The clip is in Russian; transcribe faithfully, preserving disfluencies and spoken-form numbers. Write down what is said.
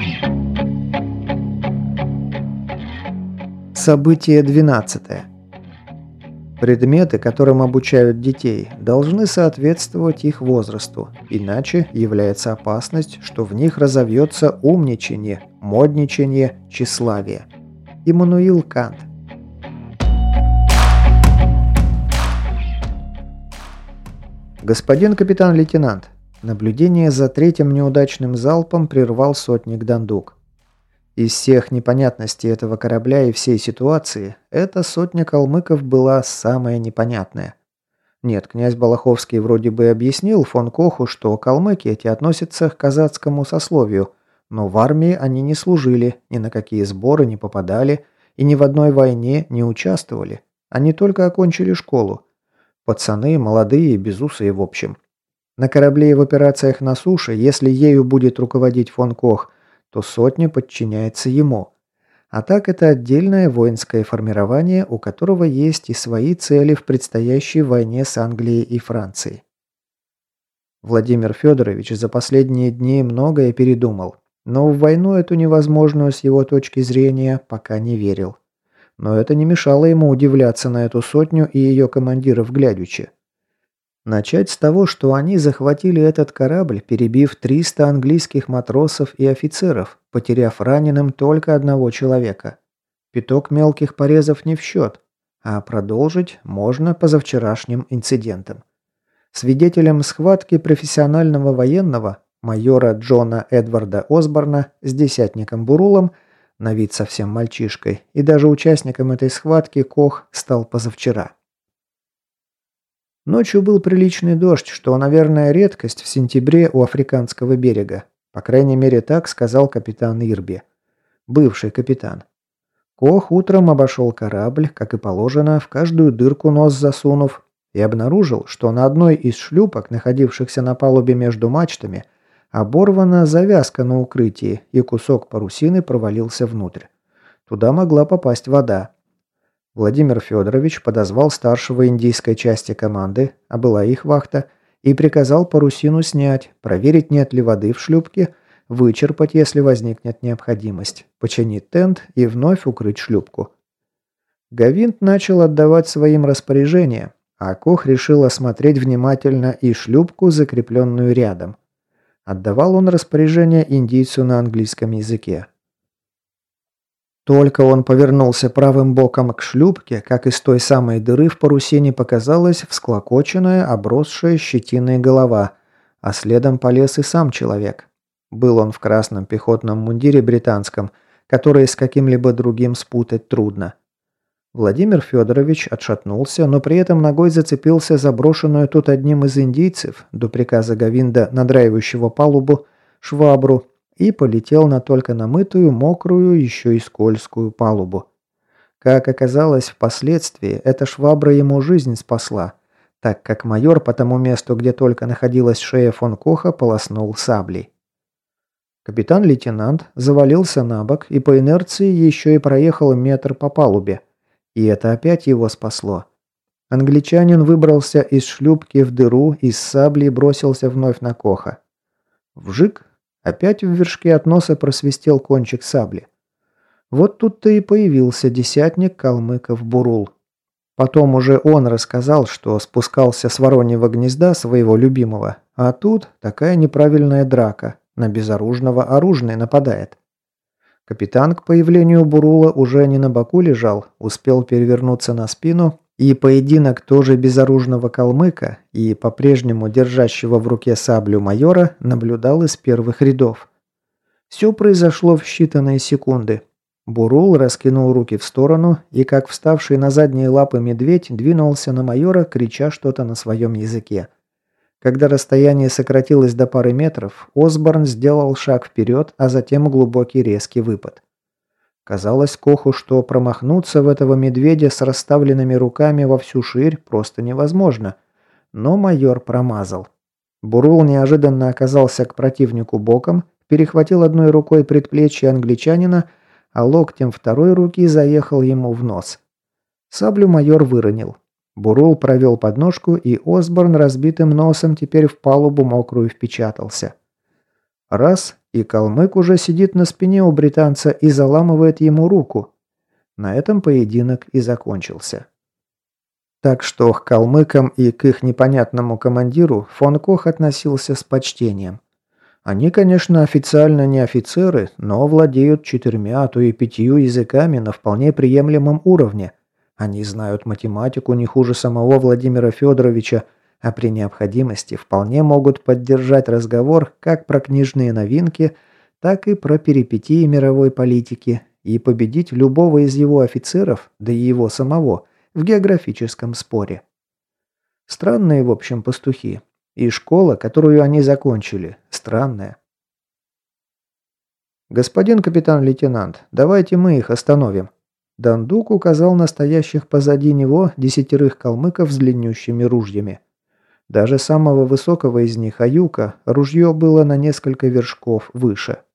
Событие двенадцатое. Предметы, которым обучают детей, должны соответствовать их возрасту, иначе является опасность, что в них разовьется умничанье, модничанье, тщеславие. Иммануил Кант. Господин капитан-лейтенант, наблюдение за третьим неудачным залпом прервал сотник Дандук. Из всех непонятностей этого корабля и всей ситуации, эта сотня калмыков была самая непонятная. Нет, князь Балаховский вроде бы объяснил фон Коху, что калмыки эти относятся к казацкому сословию, но в армии они не служили, ни на какие сборы не попадали и ни в одной войне не участвовали. Они только окончили школу. Пацаны, молодые, безусые в общем. На корабле и в операциях на суше, если ею будет руководить фон Кох, то сотня подчиняется ему. А так это отдельное воинское формирование, у которого есть и свои цели в предстоящей войне с Англией и Францией. Владимир Федорович за последние дни многое передумал, но в войну эту невозможную с его точки зрения пока не верил. Но это не мешало ему удивляться на эту сотню и ее командиров глядячи. Начать с того, что они захватили этот корабль, перебив триста английских матросов и офицеров, потеряв раненым только одного человека. Пяток мелких порезов не в счет, а продолжить можно позавчерашним инцидентам. Свидетелем схватки профессионального военного, майора Джона Эдварда Осборна с десятником Бурулом, на вид совсем мальчишкой, и даже участником этой схватки Кох стал позавчера. Ночью был приличный дождь, что, наверное, редкость в сентябре у африканского берега. По крайней мере, так сказал капитан Ирби. Бывший капитан. Кох утром обошел корабль, как и положено, в каждую дырку нос засунув, и обнаружил, что на одной из шлюпок, находившихся на палубе между мачтами, оборвана завязка на укрытии, и кусок парусины провалился внутрь. Туда могла попасть вода. Владимир Федорович подозвал старшего индийской части команды, а была их вахта, и приказал парусину снять, проверить, нет ли воды в шлюпке, вычерпать, если возникнет необходимость, починить тент и вновь укрыть шлюпку. Гавинт начал отдавать своим распоряжения, а Кох решил осмотреть внимательно и шлюпку, закрепленную рядом. Отдавал он распоряжение индийцу на английском языке. Только он повернулся правым боком к шлюпке, как из той самой дыры в парусине показалась всклокоченная, обросшая щетиной голова, а следом полез и сам человек. Был он в красном пехотном мундире британском, который с каким-либо другим спутать трудно. Владимир Федорович отшатнулся, но при этом ногой зацепился за брошенную тут одним из индийцев, до приказа Гавинда, надраивающего палубу, швабру, и полетел на только намытую, мокрую, еще и скользкую палубу. Как оказалось впоследствии, эта швабра ему жизнь спасла, так как майор по тому месту, где только находилась шея фон Коха, полоснул саблей. Капитан-лейтенант завалился на бок и по инерции еще и проехал метр по палубе. И это опять его спасло. Англичанин выбрался из шлюпки в дыру и с саблей бросился вновь на Коха. Вжик! Опять в вершке от носа просвистел кончик сабли. Вот тут-то и появился десятник калмыков Бурул. Потом уже он рассказал, что спускался с вороньего гнезда своего любимого, а тут такая неправильная драка, на безоружного оружный нападает. Капитан к появлению Бурула уже не на боку лежал, успел перевернуться на спину, и поединок тоже безоружного калмыка и по-прежнему держащего в руке саблю майора наблюдал из первых рядов. Все произошло в считанные секунды. Бурул раскинул руки в сторону и, как вставший на задние лапы медведь, двинулся на майора, крича что-то на своем языке. Когда расстояние сократилось до пары метров, Осборн сделал шаг вперед, а затем глубокий резкий выпад. Казалось Коху, что промахнуться в этого медведя с расставленными руками во всю ширь просто невозможно, но майор промазал. Бурул неожиданно оказался к противнику боком, перехватил одной рукой предплечье англичанина, а локтем второй руки заехал ему в нос. Саблю майор выронил. Бурул провел подножку, и Осборн разбитым носом теперь в палубу мокрую впечатался. Раз, и калмык уже сидит на спине у британца и заламывает ему руку. На этом поединок и закончился. Так что к калмыкам и к их непонятному командиру фон Кох относился с почтением. Они, конечно, официально не офицеры, но владеют четырьмя, а то и пятью языками на вполне приемлемом уровне. Они знают математику не хуже самого Владимира Федоровича, а при необходимости вполне могут поддержать разговор как про книжные новинки, так и про перипетии мировой политики и победить любого из его офицеров, да и его самого, в географическом споре. Странные, в общем, пастухи. И школа, которую они закончили, странная. «Господин капитан-лейтенант, давайте мы их остановим». Дандук указал на стоящих позади него десятерых калмыков с длиннющими ружьями. Даже самого высокого из них, Аюка, ружье было на несколько вершков выше.